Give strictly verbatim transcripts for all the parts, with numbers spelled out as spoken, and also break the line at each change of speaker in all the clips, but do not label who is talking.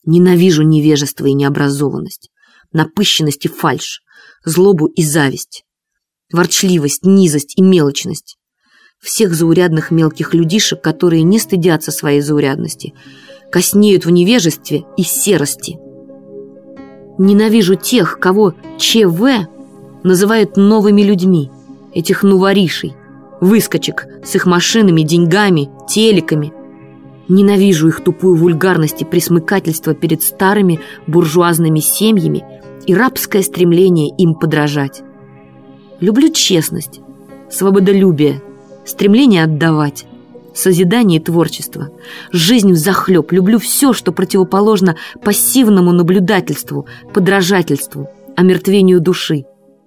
Ненавижу невежество и необразованность, напыщенность и фальшь, злобу и зависть, ворчливость, низость и мелочность. Всех заурядных мелких людишек, которые не стыдятся своей заурядности, коснеют в невежестве и серости. Ненавижу тех, кого ЧВ называют новыми людьми, этих новоришей, выскочек с их машинами, деньгами, телеками. Ненавижу их тупую вульгарность и пресмыкательство перед старыми буржуазными семьями и рабское стремление им подражать. Люблю честность, свободолюбие, стремление отдавать, созидание и творчество, жизнь взахлеб. Люблю все, что противоположно пассивному наблюдательству, подражательству, омертвению души.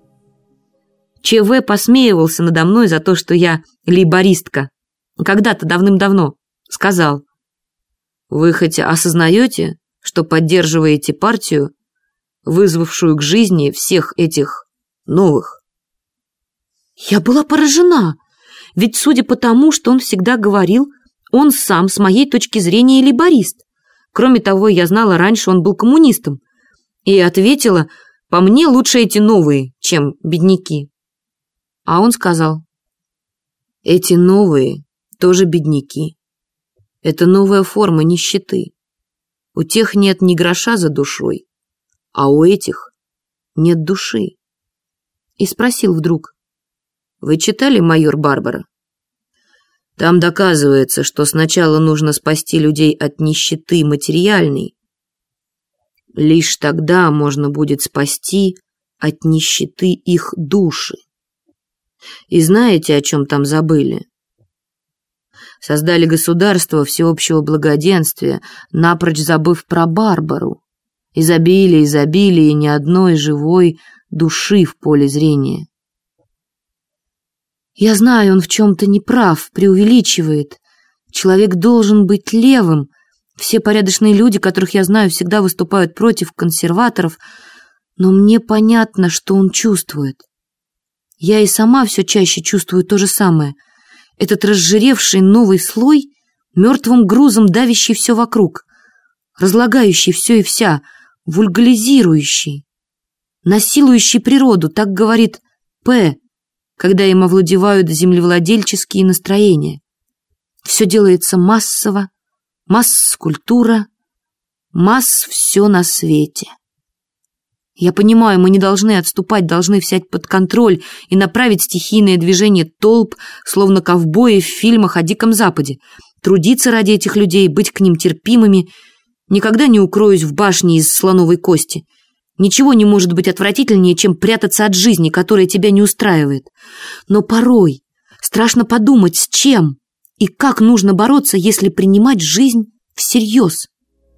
ЧВ посмеивался надо мной за то, что я лейбористка. Когда-то давным-давно сказал: «Вы хоть осознаете, что поддерживаете партию, вызвавшую к жизни всех этих новых?» Я была поражена, ведь, судя по тому, что он всегда говорил, он сам, с моей точки зрения, лейборист. Кроме того, я знала, раньше он был коммунистом. И ответила: «По мне лучше эти новые, чем бедняки». А он сказал: «Эти новые тоже бедняки. Это новая форма нищеты. У тех нет ни гроша за душой, а у этих нет души». И спросил вдруг: «Вы читали «Майор Барбара»? Там доказывается, что сначала нужно спасти людей от нищеты материальной. Лишь тогда можно будет спасти от нищеты их души. И знаете, о чем там забыли? Создали государство всеобщего благоденствия, напрочь забыв про Барбару. Изобилие, изобилие ни одной живой души в поле зрения». Я знаю, он в чем-то неправ, преувеличивает. Человек должен быть левым. Все порядочные люди, которых я знаю, всегда выступают против консерваторов, но мне понятно, что он чувствует. Я и сама все чаще чувствую то же самое. Этот разжиревший новый слой, мертвым грузом давящий все вокруг, разлагающий все и вся, вульгаризирующий, насилующий природу, так говорит П., когда им овладевают землевладельческие настроения. Все делается массово, масс-культура, масс все на свете. Я понимаю, мы не должны отступать, должны взять под контроль и направить стихийное движение толп, словно ковбои в фильмах о Диком Западе, трудиться ради этих людей, быть к ним терпимыми. Никогда не укроюсь в башне из слоновой кости. Ничего не может быть отвратительнее, чем прятаться от жизни, которая тебя не устраивает. Но порой страшно подумать, с чем и как нужно бороться, если принимать жизнь всерьез.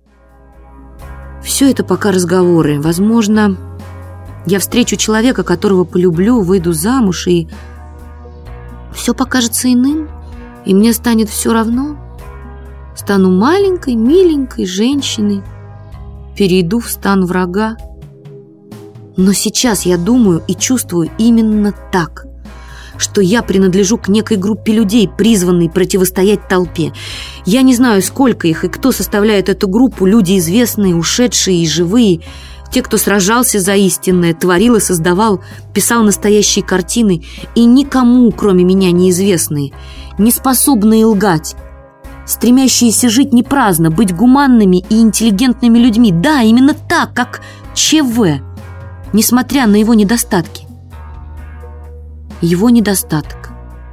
Все это пока разговоры. Возможно, я встречу человека, которого полюблю, выйду замуж, и все покажется иным, и мне станет все равно. Стану маленькой, миленькой женщиной, перейду в стан врага. Но сейчас я думаю и чувствую именно так, что я принадлежу к некой группе людей, призванной противостоять толпе. Я не знаю, сколько их и кто составляет эту группу, люди известные, ушедшие и живые, те, кто сражался за истинное, творил и создавал, писал настоящие картины, и никому, кроме меня, неизвестные, не способные лгать, стремящиеся жить не праздно, быть гуманными и интеллигентными людьми. Да, именно так, как ЧВ. Несмотря на его недостатки. Его недостаток.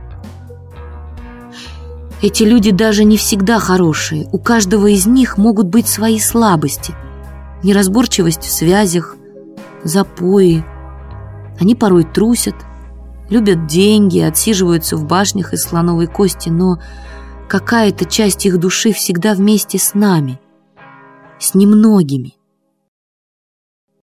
Эти люди даже не всегда хорошие. У каждого из них могут быть свои слабости. Неразборчивость в связях, запои. Они порой трусят, любят деньги, отсиживаются в башнях из слоновой кости, но какая-то часть их души всегда вместе с нами, с немногими.